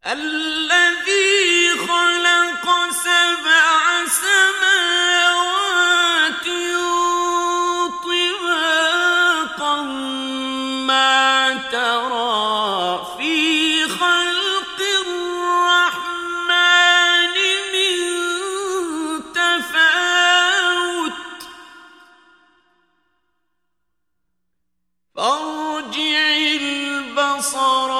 الذي خلق سبع سماوات طباقا ما ترى في خلق الرحمن من تفاوت فارجع البصر